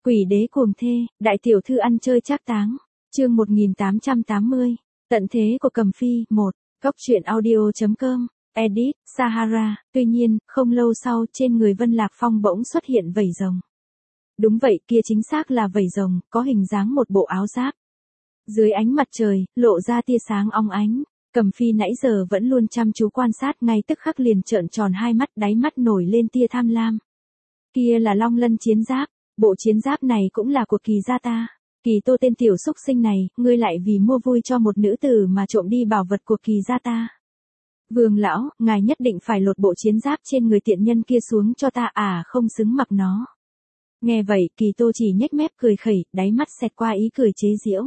Quỷ đế cuồng thê, đại tiểu thư ăn chơi trác táng. Chương 1880. Tận thế của Cầm Phi 1. Góc truyện audio.com. Edit, Sahara. Tuy nhiên, không lâu sau trên người Vân Lạc Phong bỗng xuất hiện vảy rồng. Đúng vậy, kia chính xác là vảy rồng, có hình dáng một bộ áo giáp. Dưới ánh mặt trời, lộ ra tia sáng óng ánh. Cầm Phi nãy giờ vẫn luôn chăm chú quan sát, ngay tức khắc liền trợn tròn hai mắt, đáy mắt nổi lên tia tham lam. Kia là Long Lân chiến giáp, bộ chiến giáp này cũng là của Kỳ gia ta. Kỳ Tô tên tiểu xúc sinh này, ngươi lại vì mua vui cho một nữ tử mà trộm đi bảo vật của Kỳ gia ta. Vương lão, ngài nhất định phải lột bộ chiến giáp trên người tiện nhân kia xuống cho ta, không xứng mặc nó. Nghe vậy, Kỳ Tô chỉ nhếch mép cười khẩy, đáy mắt xẹt qua ý cười chế giễu.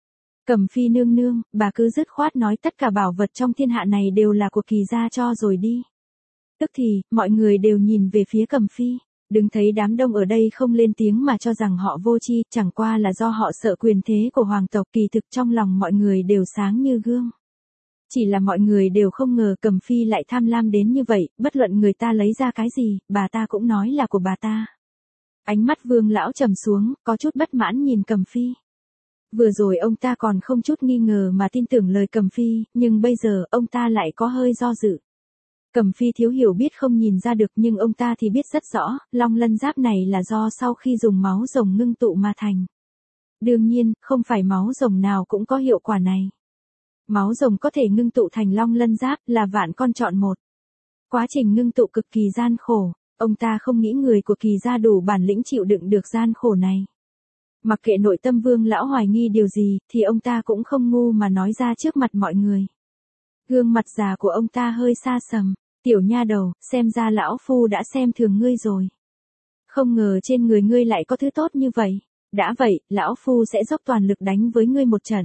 Cầm Phi nương nương, bà cứ dứt khoát nói tất cả bảo vật trong thiên hạ này đều là của Kỳ gia cho rồi đi. Tức thì, mọi người đều nhìn về phía Cầm Phi. Đừng thấy đám đông ở đây không lên tiếng mà cho rằng họ vô tri, chẳng qua là do họ sợ quyền thế của hoàng tộc, kỳ thực trong lòng mọi người đều sáng như gương. Chỉ là mọi người đều không ngờ Cầm Phi lại tham lam đến như vậy, bất luận người ta lấy ra cái gì, bà ta cũng nói là của bà ta. Ánh mắt Vương lão trầm xuống, có chút bất mãn nhìn Cầm Phi. Vừa rồi ông ta còn không chút nghi ngờ mà tin tưởng lời Cầm Phi, nhưng bây giờ ông ta lại có hơi do dự. Cầm Phi thiếu hiểu biết không nhìn ra được, nhưng ông ta thì biết rất rõ, Long Lân giáp này là do sau khi dùng máu rồng ngưng tụ mà thành. Đương nhiên, không phải máu rồng nào cũng có hiệu quả này. Máu rồng có thể ngưng tụ thành Long Lân giáp là vạn con chọn một. Quá trình ngưng tụ cực kỳ gian khổ, ông ta không nghĩ người của Kỳ gia đủ bản lĩnh chịu đựng được gian khổ này. Mặc kệ nội tâm Vương lão hoài nghi điều gì, thì ông ta cũng không ngu mà nói ra trước mặt mọi người. Gương mặt già của ông ta hơi xa sầm. Tiểu nha đầu, xem ra lão phu đã xem thường ngươi rồi. Không ngờ trên người ngươi lại có thứ tốt như vậy. Đã vậy, lão phu sẽ dốc toàn lực đánh với ngươi một trận.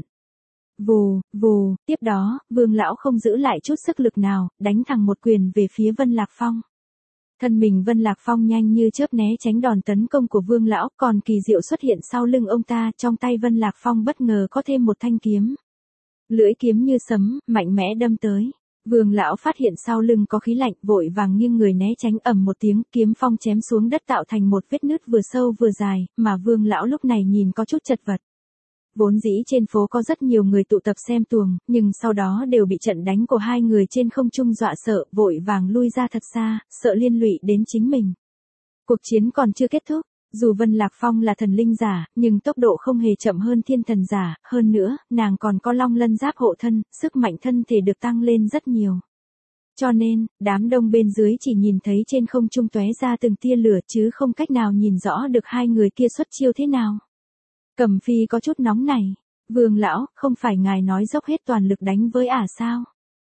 Vù, vù, tiếp đó, Vương lão không giữ lại chút sức lực nào, đánh thẳng một quyền về phía Vân Lạc Phong. Thân mình Vân Lạc Phong nhanh như chớp né tránh đòn tấn công của Vương lão, còn kỳ diệu xuất hiện sau lưng ông ta, trong tay Vân Lạc Phong bất ngờ có thêm một thanh kiếm. Lưỡi kiếm như sấm, mạnh mẽ đâm tới. Vương lão phát hiện sau lưng có khí lạnh, vội vàng nghiêng người né tránh, ầm một tiếng, kiếm phong chém xuống đất tạo thành một vết nứt vừa sâu vừa dài, mà Vương lão lúc này nhìn có chút chật vật. Vốn dĩ trên phố có rất nhiều người tụ tập xem tuồng, nhưng sau đó đều bị trận đánh của hai người trên không trung dọa sợ, vội vàng lui ra thật xa, sợ liên lụy đến chính mình. Cuộc chiến còn chưa kết thúc. Dù Vân Lạc Phong là thần linh giả, nhưng tốc độ không hề chậm hơn thiên thần giả, hơn nữa, nàng còn có Long Lân giáp hộ thân, sức mạnh thân thể được tăng lên rất nhiều. Cho nên, đám đông bên dưới chỉ nhìn thấy trên không trung tóe ra từng tia lửa chứ không cách nào nhìn rõ được hai người kia xuất chiêu thế nào. Cầm Phi có chút nóng này. Vương lão, không phải ngài nói dốc hết toàn lực đánh với sao?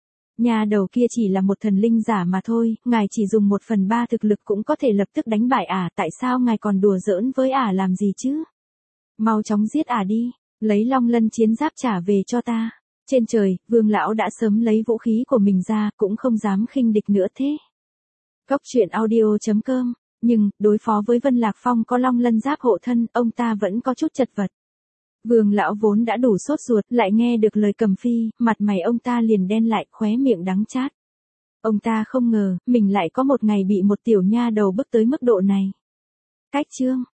Nhà đầu kia chỉ là một thần linh giả mà thôi, ngài chỉ dùng 1/3 thực lực cũng có thể lập tức đánh bại tại sao ngài còn đùa giỡn với làm gì chứ? Mau chóng giết đi, lấy Long Lân chiến giáp trả về cho ta. Trên trời, Vương lão đã sớm lấy vũ khí của mình ra, cũng không dám khinh địch nữa thế. Góc truyện audio.com, nhưng, đối phó với Vân Lạc Phong có Long Lân giáp hộ thân, ông ta vẫn có chút chật vật. Vương lão vốn đã đủ sốt ruột, lại nghe được lời Cầm Phi, mặt mày ông ta liền đen lại, khóe miệng đắng chát. Ông ta không ngờ, mình lại có một ngày bị một tiểu nha đầu bức tới mức độ này. Cách chương.